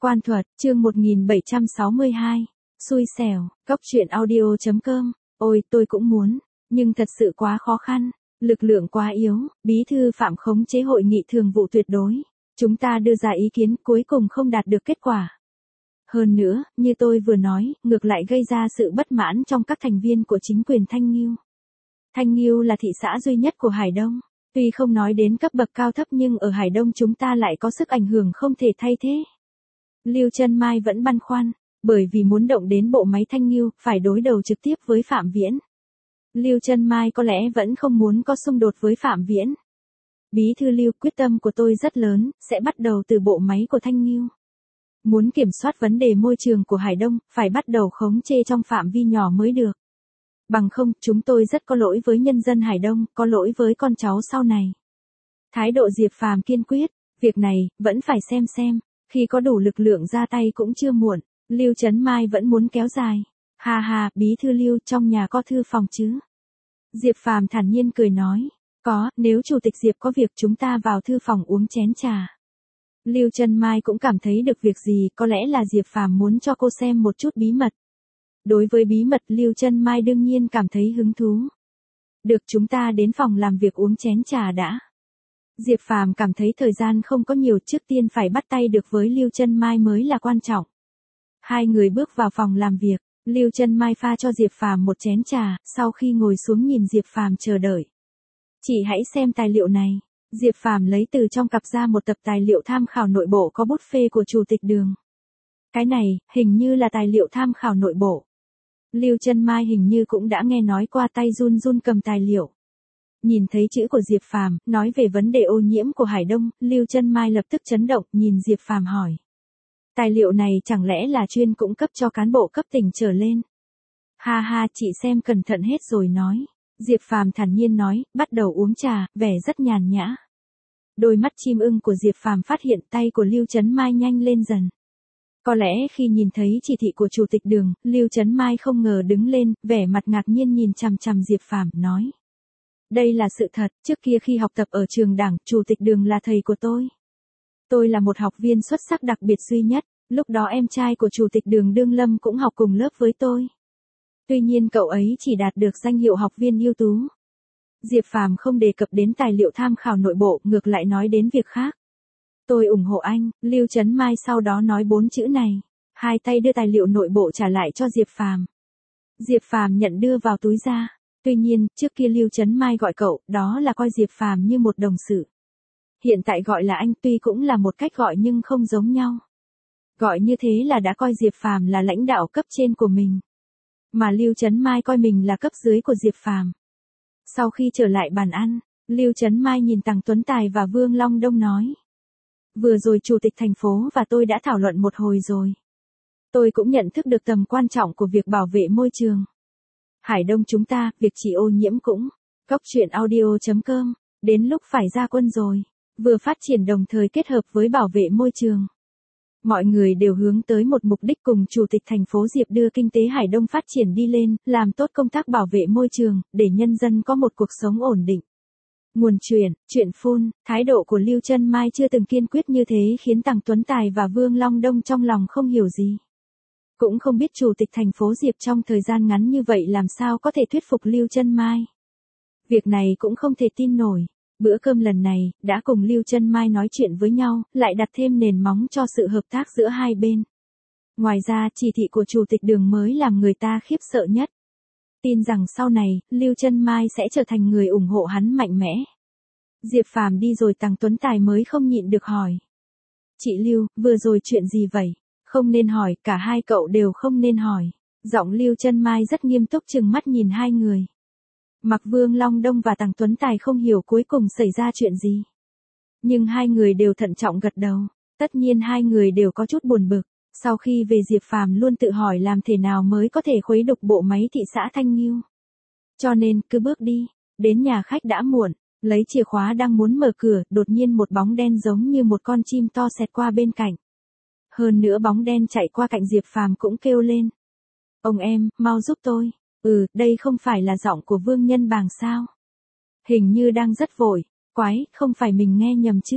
Quan thuật, chương 1762. Xui xẻo, cóc truyện audio.com. Ôi, tôi cũng muốn, nhưng thật sự quá khó khăn, lực lượng quá yếu, bí thư Phạm khống chế hội nghị thường vụ tuyệt đối. Chúng ta đưa ra ý kiến cuối cùng không đạt được kết quả. Hơn nữa, như tôi vừa nói, ngược lại gây ra sự bất mãn trong các thành viên của chính quyền Thanh Nghiêu. Thanh Nghiêu là thị xã duy nhất của Hải Đông. Tuy không nói đến cấp bậc cao thấp nhưng ở Hải Đông chúng ta lại có sức ảnh hưởng không thể thay thế. Lưu Chân Mai vẫn băn khoăn, bởi vì muốn động đến bộ máy Thanh Nghiêu, phải đối đầu trực tiếp với Phạm Viễn. Lưu Chân Mai có lẽ vẫn không muốn có xung đột với Phạm Viễn. Bí thư Lưu, quyết tâm của tôi rất lớn, sẽ bắt đầu từ bộ máy của Thanh Nghiêu. Muốn kiểm soát vấn đề môi trường của Hải Đông, phải bắt đầu khống chế trong phạm vi nhỏ mới được. Bằng không, chúng tôi rất có lỗi với nhân dân Hải Đông, có lỗi với con cháu sau này. Thái độ Diệp Phàm kiên quyết, việc này, vẫn phải xem, khi có đủ lực lượng ra tay cũng chưa muộn. Lưu Chấn Mai vẫn muốn kéo dài. Ha ha, bí thư Lưu, trong nhà có thư phòng chứ? Diệp Phàm thản nhiên cười nói, có, nếu chủ tịch Diệp có việc chúng ta vào thư phòng uống chén trà. Lưu Chân Mai cũng cảm thấy được việc gì, có lẽ là Diệp Phàm muốn cho cô xem một chút bí mật. Đối với bí mật Lưu Chân Mai đương nhiên cảm thấy hứng thú. Được, chúng ta đến phòng làm việc uống chén trà đã. Diệp Phàm cảm thấy thời gian không có nhiều, trước tiên phải bắt tay được với Lưu Chân Mai mới là quan trọng. Hai người bước vào phòng làm việc, Lưu Chân Mai pha cho Diệp Phàm một chén trà, sau khi ngồi xuống nhìn Diệp Phàm chờ đợi. Chị hãy xem tài liệu này. Diệp Phàm lấy từ trong cặp ra một tập tài liệu tham khảo nội bộ có bút phê của chủ tịch Đường. Cái này, hình như là tài liệu tham khảo nội bộ. Lưu Chân Mai hình như cũng đã nghe nói qua, tay run run cầm tài liệu. Nhìn thấy chữ của Diệp Phàm, nói về vấn đề ô nhiễm của Hải Đông, Lưu Chân Mai lập tức chấn động, nhìn Diệp Phàm hỏi. Tài liệu này chẳng lẽ là chuyên cung cấp cho cán bộ cấp tỉnh trở lên? Ha ha, chị xem cẩn thận hết rồi nói. Diệp Phàm thản nhiên nói, bắt đầu uống trà, vẻ rất nhàn nhã. Đôi mắt chim ưng của Diệp Phàm phát hiện tay của Lưu Chấn Mai nhanh lên dần. Có lẽ khi nhìn thấy chỉ thị của chủ tịch Đường, Lưu Chấn Mai không ngờ đứng lên, vẻ mặt ngạc nhiên nhìn chằm chằm Diệp Phàm, nói. Đây là sự thật, trước kia khi học tập ở trường đảng, chủ tịch Đường là thầy của tôi. Tôi là một học viên xuất sắc đặc biệt duy nhất, lúc đó em trai của chủ tịch Đường Đương Lâm cũng học cùng lớp với tôi. Tuy nhiên cậu ấy chỉ đạt được danh hiệu học viên ưu tú. Diệp Phàm không đề cập đến tài liệu tham khảo nội bộ, ngược lại nói đến việc khác. Tôi ủng hộ anh, Lưu Chấn Mai sau đó nói 4 chữ này. Hai tay đưa tài liệu nội bộ trả lại cho Diệp Phàm. Diệp Phàm nhận đưa vào túi ra. Tuy nhiên, trước kia Lưu Chấn Mai gọi cậu, đó là coi Diệp Phàm như một đồng sự. Hiện tại gọi là anh, tuy cũng là một cách gọi nhưng không giống nhau. Gọi như thế là đã coi Diệp Phàm là lãnh đạo cấp trên của mình. Mà Lưu Chấn Mai coi mình là cấp dưới của Diệp Phàm. Sau khi trở lại bàn ăn, Lưu Chấn Mai nhìn Tằng Tuấn Tài và Vương Long Đông nói. Vừa rồi chủ tịch thành phố và tôi đã thảo luận một hồi rồi. Tôi cũng nhận thức được tầm quan trọng của việc bảo vệ môi trường. Hải Đông chúng ta, việc trị ô nhiễm cũng. cóc truyện audio.com. Đến lúc phải ra quân rồi. Vừa phát triển đồng thời kết hợp với bảo vệ môi trường. Mọi người đều hướng tới một mục đích cùng chủ tịch thành phố Diệp đưa kinh tế Hải Đông phát triển đi lên, làm tốt công tác bảo vệ môi trường, để nhân dân có một cuộc sống ổn định. Nguồn chuyện phun, thái độ của Lưu Chân Mai chưa từng kiên quyết như thế khiến Tằng Tuấn Tài và Vương Long Đông trong lòng không hiểu gì. Cũng không biết chủ tịch thành phố Diệp trong thời gian ngắn như vậy làm sao có thể thuyết phục Lưu Chân Mai. Việc này cũng không thể tin nổi. Bữa cơm lần này, đã cùng Lưu Chân Mai nói chuyện với nhau, lại đặt thêm nền móng cho sự hợp tác giữa hai bên. Ngoài ra, chỉ thị của chủ tịch Đường mới làm người ta khiếp sợ nhất. Tin rằng sau này, Lưu Chân Mai sẽ trở thành người ủng hộ hắn mạnh mẽ. Diệp Phàm đi rồi Tằng Tuấn Tài mới không nhịn được hỏi. Chị Lưu, vừa rồi chuyện gì vậy? Không nên hỏi, cả hai cậu đều không nên hỏi. Giọng Lưu Chân Mai rất nghiêm túc trừng mắt nhìn hai người. Mặc Vương Long Đông và Tằng Tuấn Tài không hiểu cuối cùng xảy ra chuyện gì. Nhưng hai người đều thận trọng gật đầu. Tất nhiên hai người đều có chút buồn bực. Sau khi về Diệp Phàm luôn tự hỏi làm thế nào mới có thể khuấy đục bộ máy thị xã Thanh Nghiêu. Cho nên, cứ bước đi. Đến nhà khách đã muộn. Lấy chìa khóa đang muốn mở cửa, đột nhiên một bóng đen giống như một con chim to xẹt qua bên cạnh. Hơn nữa bóng đen chạy qua cạnh Diệp Phàm cũng kêu lên. Ông em, mau giúp tôi. Đây không phải là giọng của Vương Nhân Bàng sao? Hình như đang rất vội. Quái, không phải mình nghe nhầm chứ?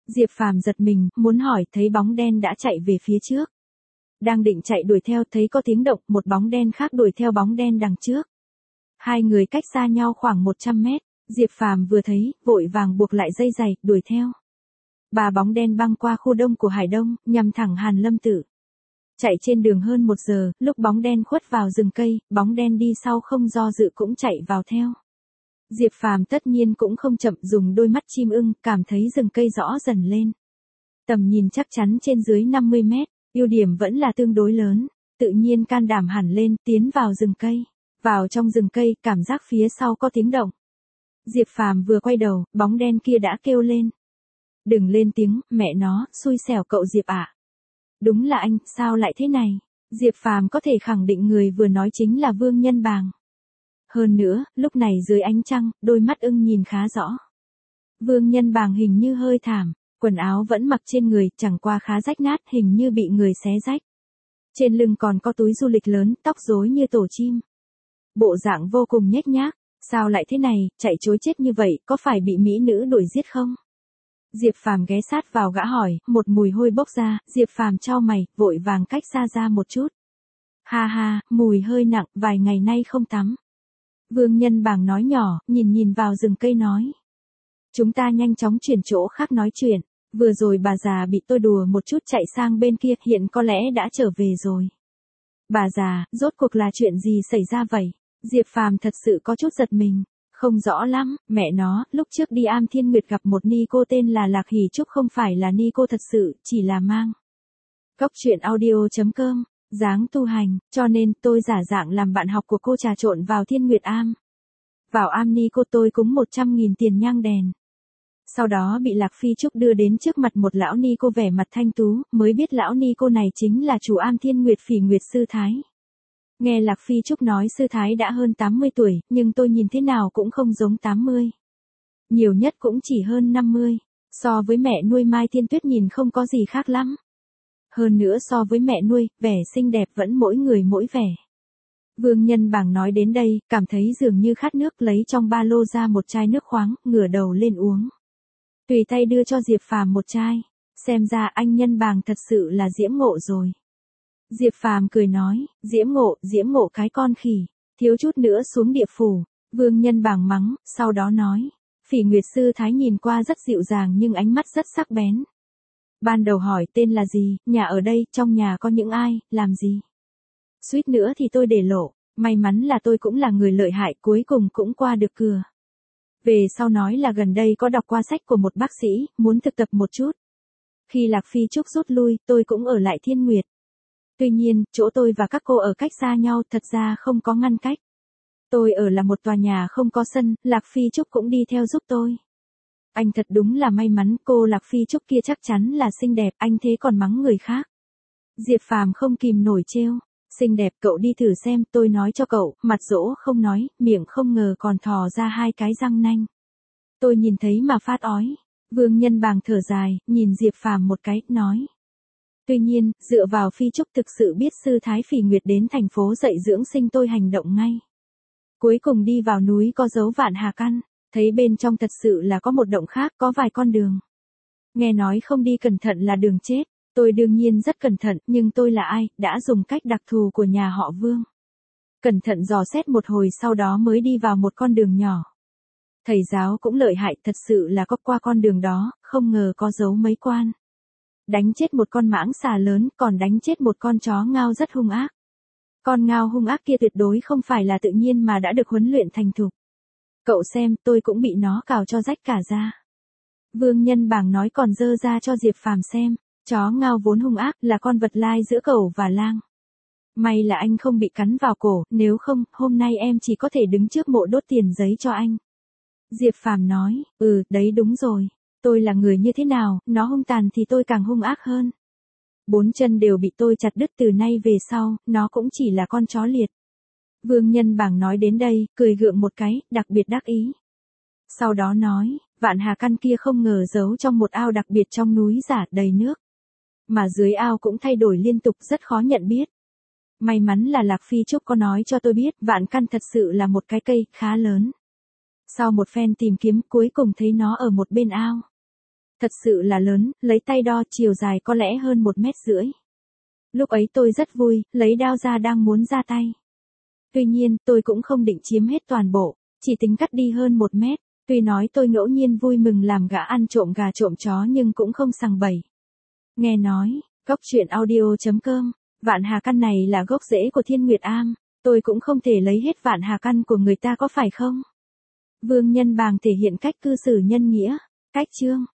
Diệp Phàm giật mình, muốn hỏi, thấy bóng đen đã chạy về phía trước. Đang định chạy đuổi theo, thấy có tiếng động, một bóng đen khác đuổi theo bóng đen đằng trước. Hai người cách xa nhau khoảng 100 mét, Diệp Phàm vừa thấy, vội vàng buộc lại dây giày, đuổi theo. Ba bóng đen băng qua khu đông của Hải Đông, nhằm thẳng Hàn Lâm Tự. Chạy trên đường hơn 1 giờ, lúc bóng đen khuất vào rừng cây, bóng đen đi sau không do dự cũng chạy vào theo. Diệp Phàm tất nhiên cũng không chậm, dùng đôi mắt chim ưng, cảm thấy rừng cây rõ dần lên. Tầm nhìn chắc chắn trên dưới 50 mét, ưu điểm vẫn là tương đối lớn, tự nhiên can đảm hẳn lên, tiến vào rừng cây. Vào trong rừng cây, cảm giác phía sau có tiếng động. Diệp Phàm vừa quay đầu, bóng đen kia đã kêu lên. Đừng lên tiếng, mẹ nó, xui xẻo cậu Diệp ạ. Đúng là anh, sao lại thế này? Diệp Phàm có thể khẳng định người vừa nói chính là Vương Nhân Bàng. Hơn nữa, lúc này dưới ánh trăng, đôi mắt ưng nhìn khá rõ. Vương Nhân Bàng hình như hơi thảm, quần áo vẫn mặc trên người, chẳng qua khá rách nát, hình như bị người xé rách. Trên lưng còn có túi du lịch lớn, tóc rối như tổ chim. Bộ dạng vô cùng nhếch nhác, sao lại thế này, chạy trối chết như vậy, có phải bị mỹ nữ đuổi giết không? Diệp Phàm ghé sát vào gã hỏi, một mùi hôi bốc ra, Diệp Phàm chau mày, vội vàng cách xa ra một chút. Ha ha, mùi hơi nặng, vài ngày nay không tắm. Vương Nhân Bàng nói nhỏ, nhìn vào rừng cây nói. Chúng ta nhanh chóng chuyển chỗ khác nói chuyện, vừa rồi bà già bị tôi đùa một chút chạy sang bên kia, hiện có lẽ đã trở về rồi. Bà già, rốt cuộc là chuyện gì xảy ra vậy? Diệp Phàm thật sự có chút giật mình. Không rõ lắm, mẹ nó, lúc trước đi Am Thiên Nguyệt gặp một ni cô tên là Lạc Hỷ Trúc, không phải là ni cô thật sự, chỉ là mang. Góc truyện audio.com, dáng tu hành, cho nên tôi giả dạng làm bạn học của cô trà trộn vào Thiên Nguyệt Am. Vào Am ni cô tôi cúng 100.000 tiền nhang đèn. Sau đó bị Lạc Phi Trúc đưa đến trước mặt một lão ni cô vẻ mặt thanh tú, mới biết lão ni cô này chính là chủ Am Thiên Nguyệt Phỉ Nguyệt Sư Thái. Nghe Lạc Phi Trúc nói Sư Thái đã hơn 80 tuổi, nhưng tôi nhìn thế nào cũng không giống 80. Nhiều nhất cũng chỉ hơn 50. So với mẹ nuôi Mai Thiên Tuyết nhìn không có gì khác lắm. Hơn nữa so với mẹ nuôi, vẻ xinh đẹp vẫn mỗi người mỗi vẻ. Vương Nhân Bàng nói đến đây, cảm thấy dường như khát nước, lấy trong ba lô ra một chai nước khoáng, ngửa đầu lên uống. Tùy tay đưa cho Diệp Phàm một chai. Xem ra anh Nhân Bàng thật sự là diễm ngộ rồi. Diệp Phàm cười nói, diễm ngộ cái con khỉ, thiếu chút nữa xuống địa phủ. Vương Nhân Bàng mắng, sau đó nói, Phỉ Nguyệt Sư Thái nhìn qua rất dịu dàng nhưng ánh mắt rất sắc bén. Ban đầu hỏi tên là gì, nhà ở đây, trong nhà có những ai, làm gì? Suýt nữa thì tôi để lộ, may mắn là tôi cũng là người lợi hại, cuối cùng cũng qua được cửa. Về sau nói là gần đây có đọc qua sách của một bác sĩ, muốn thực tập một chút. Khi Lạc Phi Trúc rút lui, tôi cũng ở lại Thiên Nguyệt. Tuy nhiên, chỗ tôi và các cô ở cách xa nhau, thật ra không có ngăn cách. Tôi ở là một tòa nhà không có sân, Lạc Phi Trúc cũng đi theo giúp tôi. Anh thật đúng là may mắn, cô Lạc Phi Trúc kia chắc chắn là xinh đẹp, anh thế còn mắng người khác. Diệp Phàm không kìm nổi trêu, xinh đẹp cậu đi thử xem, tôi nói cho cậu, mặt dỗ không nói, miệng không ngờ còn thò ra 2 cái răng nanh. Tôi nhìn thấy mà phát ói. Vương Nhân Bàng thở dài, nhìn Diệp Phàm một cái, nói. Tuy nhiên, dựa vào Phi Trúc thực sự biết Sư Thái Phỉ Nguyệt đến thành phố dạy dưỡng sinh, tôi hành động ngay. Cuối cùng đi vào núi có dấu Vạn Hà Căn, thấy bên trong thật sự là có một động khác, có vài con đường. Nghe nói không đi cẩn thận là đường chết, tôi đương nhiên rất cẩn thận, nhưng tôi là ai, đã dùng cách đặc thù của nhà họ Vương. Cẩn thận dò xét một hồi sau đó mới đi vào một con đường nhỏ. Thầy giáo cũng lợi hại, thật sự là có qua con đường đó, không ngờ có dấu mấy quan. Đánh chết một con mãng xà lớn, còn đánh chết một con chó ngao rất hung ác. Con ngao hung ác kia tuyệt đối không phải là tự nhiên mà đã được huấn luyện thành thục. Cậu xem, tôi cũng bị nó cào cho rách cả da. Vương Nhân Bàng nói còn dơ ra cho Diệp Phàm xem, chó ngao vốn hung ác, là con vật lai giữa cẩu và lang. May là anh không bị cắn vào cổ, nếu không, hôm nay em chỉ có thể đứng trước mộ đốt tiền giấy cho anh. Diệp Phàm nói, đấy đúng rồi. Tôi là người như thế nào, nó hung tàn thì tôi càng hung ác hơn. 4 chân đều bị tôi chặt đứt, từ nay về sau, nó cũng chỉ là con chó liệt. Vương Nhân Bàng nói đến đây, cười gượng một cái, đặc biệt đắc ý. Sau đó nói, Vạn Hà Căn kia không ngờ giấu trong một ao đặc biệt trong núi giả đầy nước. Mà dưới ao cũng thay đổi liên tục, rất khó nhận biết. May mắn là Lạc Phi Trúc có nói cho tôi biết, Vạn Căn thật sự là một cái cây khá lớn. Sau một phen tìm kiếm, cuối cùng thấy nó ở một bên ao. Thật sự là lớn, lấy tay đo chiều dài có lẽ hơn 1,5 mét. Lúc ấy tôi rất vui, lấy dao ra đang muốn ra tay. Tuy nhiên, tôi cũng không định chiếm hết toàn bộ, chỉ tính cắt đi hơn 1 mét. Tuy nói tôi ngẫu nhiên vui mừng làm gã ăn trộm gà trộm chó nhưng cũng không sằng bậy. Nghe nói, Cốc truyện audio.com, vạn hà căn này là gốc rễ của Thiên Nguyệt Am, tôi cũng không thể lấy hết vạn hà căn của người ta có phải không? Vương Nhân Bàng thể hiện cách cư xử nhân nghĩa, cách chương.